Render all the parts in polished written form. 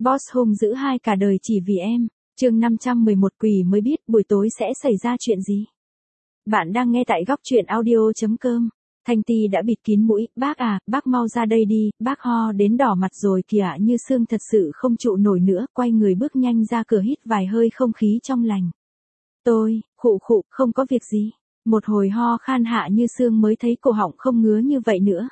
Boss hung dữ hai cả đời chỉ vì em. Chương 511 quỷ mới biết buổi tối sẽ xảy ra chuyện gì. Bạn đang nghe tại góc truyện audio.com. Thanh Ti đã bịt kín mũi, bác à, bác mau ra đây đi, bác ho đến đỏ mặt rồi kìa, Như Sương thật sự không trụ nổi nữa, quay người bước nhanh ra cửa hít vài hơi không khí trong lành. Tôi, khụ, không có việc gì. Một hồi ho khan Hạ Như Sương mới thấy cổ họng không ngứa như vậy nữa.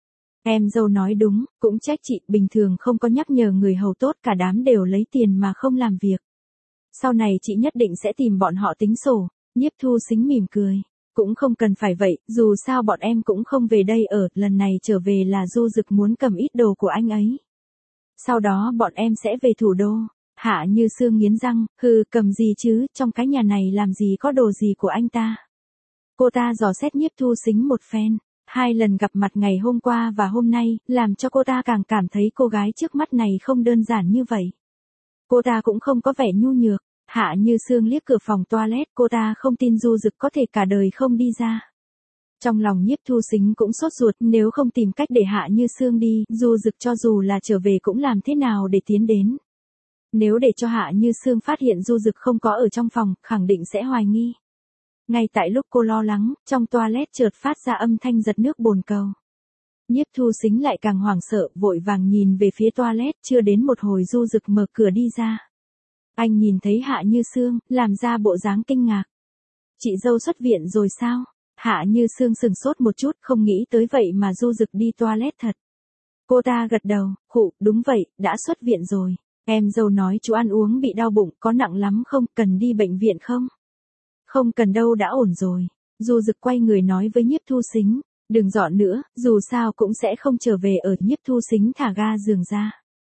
Em dâu nói đúng, cũng trách chị, bình thường không có nhắc nhở người hầu tốt, cả đám đều lấy tiền mà không làm việc. Sau này chị nhất định sẽ tìm bọn họ tính sổ. Nhiếp Thu Sính mỉm cười. Cũng không cần phải vậy, dù sao bọn em cũng không về đây ở, lần này trở về là Du Dực muốn cầm ít đồ của anh ấy. Sau đó bọn em sẽ về thủ đô. Hạ Như Sương nghiến răng, cầm gì chứ, trong cái nhà này làm gì có đồ gì của anh ta. Cô ta dò xét Nhiếp Thu Sính một phen. 2 lần gặp mặt ngày hôm qua và hôm nay, làm cho cô ta càng cảm thấy cô gái trước mắt này không đơn giản như vậy. Cô ta cũng không có vẻ nhu nhược. Hạ Như Sương liếc cửa phòng toilet, cô ta không tin Du Dực có thể cả đời không đi ra. Trong lòng Nhiếp Thu Sính cũng sốt ruột, nếu không tìm cách để Hạ Như Sương đi, Du Dực cho dù là trở về cũng làm thế nào để tiến đến. Nếu để cho Hạ Như Sương phát hiện Du Dực không có ở trong phòng, khẳng định sẽ hoài nghi. Ngay tại lúc cô lo lắng, trong toilet chợt phát ra âm thanh giật nước bồn cầu. Nhiếp Thu Sính lại càng hoảng sợ, vội vàng nhìn về phía toilet, chưa đến một hồi Du Dực mở cửa đi ra. Anh nhìn thấy Hạ Như Sương, làm ra bộ dáng kinh ngạc. Chị dâu xuất viện rồi sao? Hạ Như Sương sừng sốt một chút, không nghĩ tới vậy mà Du Dực đi toilet thật. Cô ta gật đầu, đúng vậy, đã xuất viện rồi. Em dâu nói chú ăn uống bị đau bụng, có nặng lắm không, cần đi bệnh viện không? Không cần đâu, đã ổn rồi. Du Dực quay người nói với Nhiếp Thu Sính, đừng dọn nữa, dù sao cũng sẽ không trở về ở. Nhiếp Thu Sính thả ga giường ra.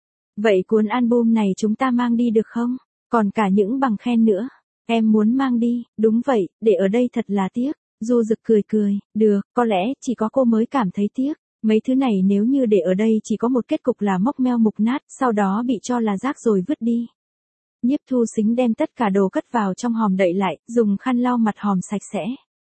Vậy cuốn album này chúng ta mang đi được không? Còn cả những bằng khen nữa. Em muốn mang đi, đúng vậy, để ở đây thật là tiếc. Du Dực cười, được, có lẽ chỉ có cô mới cảm thấy tiếc. Mấy thứ này nếu như để ở đây chỉ có một kết cục là móc meo mục nát, sau đó bị cho là rác rồi vứt đi. Nhiếp Thu Sính đem tất cả đồ cất vào trong hòm đậy lại, dùng khăn lau mặt hòm sạch sẽ.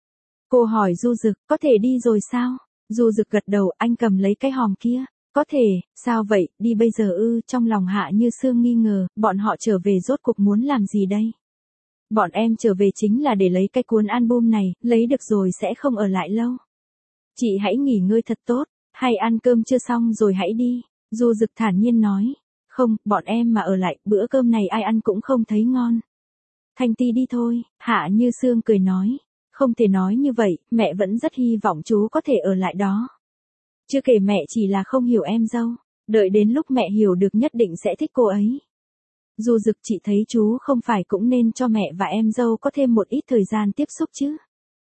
Cô hỏi Du Dực, có thể đi rồi sao? Du Dực gật đầu, anh cầm lấy cái hòm kia. Có thể, sao vậy, đi bây giờ ư? Trong lòng Hạ Như Sương nghi ngờ, bọn họ trở về rốt cuộc muốn làm gì đây? Bọn em trở về chính là để lấy cái cuốn album này, lấy được rồi sẽ không ở lại lâu. Chị hãy nghỉ ngơi thật tốt, hay ăn cơm chưa xong rồi hãy đi. Du Dực thản nhiên nói. Không, bọn em mà ở lại, bữa cơm này ai ăn cũng không thấy ngon. Thanh Ti đi thôi, Hạ Như Sương cười nói. Không thể nói như vậy, mẹ vẫn rất hy vọng chú có thể ở lại đó. Chưa kể mẹ chỉ là không hiểu em dâu, đợi đến lúc mẹ hiểu được nhất định sẽ thích cô ấy. Du Dực, chị thấy chú không phải cũng nên cho mẹ và em dâu có thêm một ít thời gian tiếp xúc chứ.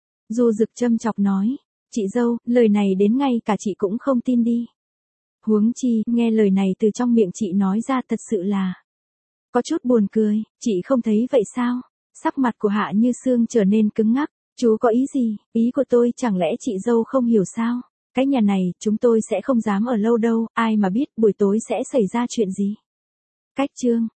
Du Dực châm chọc nói, chị dâu, lời này đến ngay cả chị cũng không tin đi. Huống chi, nghe lời này từ trong miệng chị nói ra thật sự là có chút buồn cười, chị không thấy vậy sao? Sắc mặt của Hạ Như Sương trở nên cứng ngắc, chú có ý gì? Ý của tôi chẳng lẽ chị dâu không hiểu sao? Cái nhà này, chúng tôi sẽ không dám ở lâu đâu, ai mà biết buổi tối sẽ xảy ra chuyện gì. Cách chương